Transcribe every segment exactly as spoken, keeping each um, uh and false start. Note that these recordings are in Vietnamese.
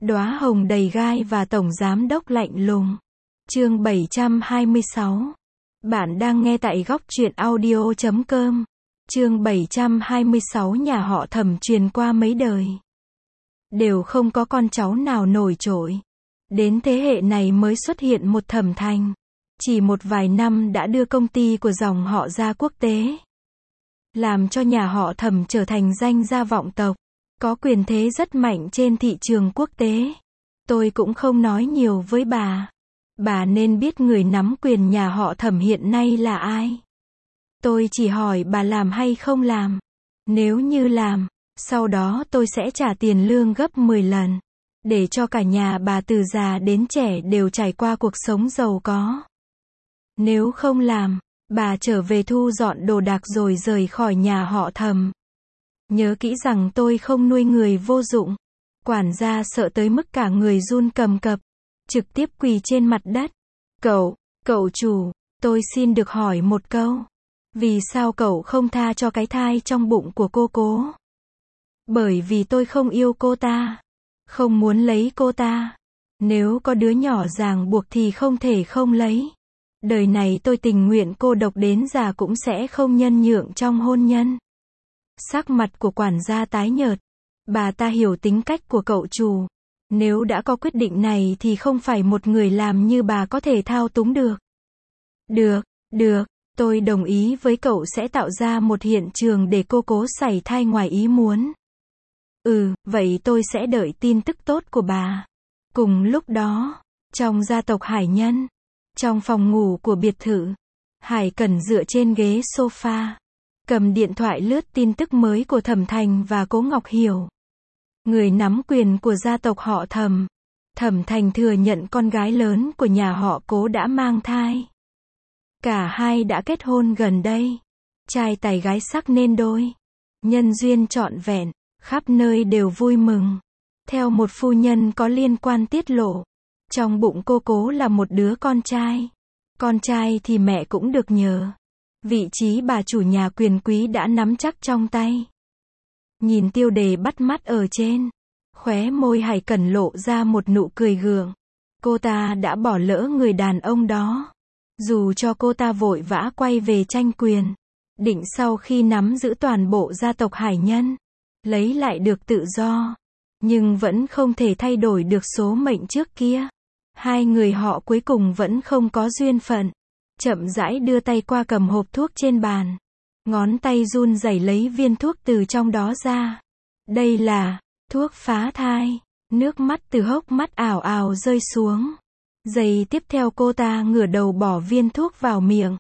Đóa hồng đầy gai và tổng giám đốc lạnh lùng. Chương bảy trăm hai mươi sáu. Bạn đang nghe tại góc truyện audio chấm com. Chương bảy trăm hai mươi sáu. Nhà họ Thẩm truyền qua mấy đời đều không có con cháu nào nổi trội. Đến thế hệ này mới xuất hiện một Thẩm Thành. Chỉ một vài năm đã đưa công ty của dòng họ ra quốc tế, làm cho nhà họ Thẩm trở thành danh gia vọng tộc, có quyền thế rất mạnh trên thị trường quốc tế. Tôi cũng không nói nhiều với bà. Bà nên biết người nắm quyền nhà họ Thẩm hiện nay là ai. Tôi chỉ hỏi bà làm hay không làm. Nếu như làm, sau đó tôi sẽ trả tiền lương gấp mười lần, để cho cả nhà bà từ già đến trẻ đều trải qua cuộc sống giàu có. Nếu không làm, bà trở về thu dọn đồ đạc rồi rời khỏi nhà họ Thẩm. Nhớ kỹ rằng tôi không nuôi người vô dụng. Quản gia sợ tới mức cả người run cầm cập, trực tiếp quỳ trên mặt đất. Cậu, cậu chủ, tôi xin được hỏi một câu. Vì sao cậu không tha cho cái thai trong bụng của cô cố? Bởi vì tôi không yêu cô ta. Không muốn lấy cô ta. Nếu có đứa nhỏ ràng buộc thì không thể không lấy. Đời này tôi tình nguyện cô độc đến già cũng sẽ không nhân nhượng trong hôn nhân. Sắc mặt của quản gia tái nhợt. Bà ta hiểu tính cách của cậu chủ. Nếu đã có quyết định này thì không phải một người làm như bà có thể thao túng được. Được, được, tôi đồng ý với cậu sẽ tạo ra một hiện trường để cô cố sảy thai ngoài ý muốn. Ừ, vậy tôi sẽ đợi tin tức tốt của bà. Cùng lúc đó, trong gia tộc Hải Nhân, trong phòng ngủ của biệt thự, Hải Cẩn dựa trên ghế sofa, cầm điện thoại lướt tin tức mới của Thẩm Thành và Cố Ngọc Hiểu, người nắm quyền của gia tộc họ Thẩm. Thẩm Thành thừa nhận con gái lớn của nhà họ Cố đã mang thai. Cả hai đã kết hôn gần đây. Trai tài gái sắc nên đôi. Nhân duyên trọn vẹn, khắp nơi đều vui mừng. Theo một phu nhân có liên quan tiết lộ, trong bụng cô Cố là một đứa con trai. Con trai thì mẹ cũng được nhờ. Vị trí bà chủ nhà quyền quý đã nắm chắc trong tay. Nhìn tiêu đề bắt mắt ở trên, khóe môi Hải Cẩn lộ ra một nụ cười gượng. Cô ta đã bỏ lỡ người đàn ông đó. Dù cho cô ta vội vã quay về tranh quyền, định sau khi nắm giữ toàn bộ gia tộc Hải Nhân, lấy lại được tự do, nhưng vẫn không thể thay đổi được số mệnh trước kia. Hai người họ cuối cùng vẫn không có duyên phận. Chậm rãi đưa tay qua cầm hộp thuốc trên bàn. Ngón tay run rẩy lấy viên thuốc từ trong đó ra. Đây là thuốc phá thai. Nước mắt từ hốc mắt ảo ảo rơi xuống. Giây tiếp theo cô ta ngửa đầu bỏ viên thuốc vào miệng.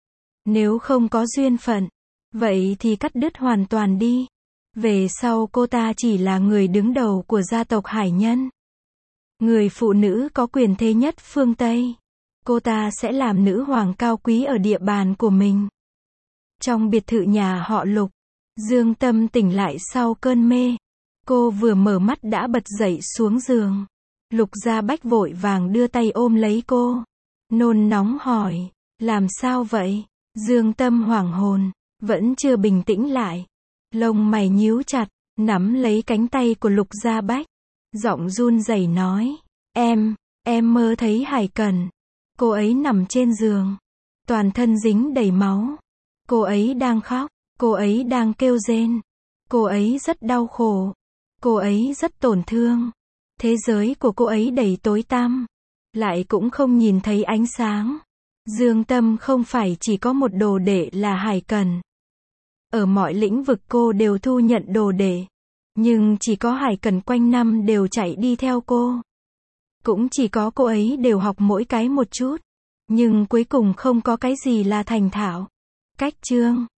Nếu không có duyên phận, vậy thì cắt đứt hoàn toàn đi. Về sau cô ta chỉ là người đứng đầu của gia tộc Hải Nhân. Người phụ nữ có quyền thế nhất phương Tây. Cô ta sẽ làm nữ hoàng cao quý ở địa bàn của mình. Trong biệt thự nhà họ Lục, Dương Tâm tỉnh lại sau cơn mê. Cô vừa mở mắt đã bật dậy xuống giường. Lục Gia Bách vội vàng đưa tay ôm lấy cô. Nôn nóng hỏi, làm sao vậy? Dương Tâm hoảng hồn, vẫn chưa bình tĩnh lại. Lông mày nhíu chặt, nắm lấy cánh tay của Lục Gia Bách. Giọng run rẩy nói, em, em mơ thấy Hải Cẩn. Cô ấy nằm trên giường, toàn thân dính đầy máu. Cô ấy đang khóc, cô ấy đang kêu rên. Cô ấy rất đau khổ. Cô ấy rất tổn thương. Thế giới của cô ấy đầy tối tăm, lại cũng không nhìn thấy ánh sáng. Dương Tâm không phải chỉ có một đồ đệ là Hải Cẩn. Ở mọi lĩnh vực cô đều thu nhận đồ đệ. Nhưng chỉ có Hải Cẩn quanh năm đều chạy đi theo cô. Cũng chỉ có cô ấy đều học mỗi cái một chút. Nhưng cuối cùng không có cái gì là thành thạo. Cách chương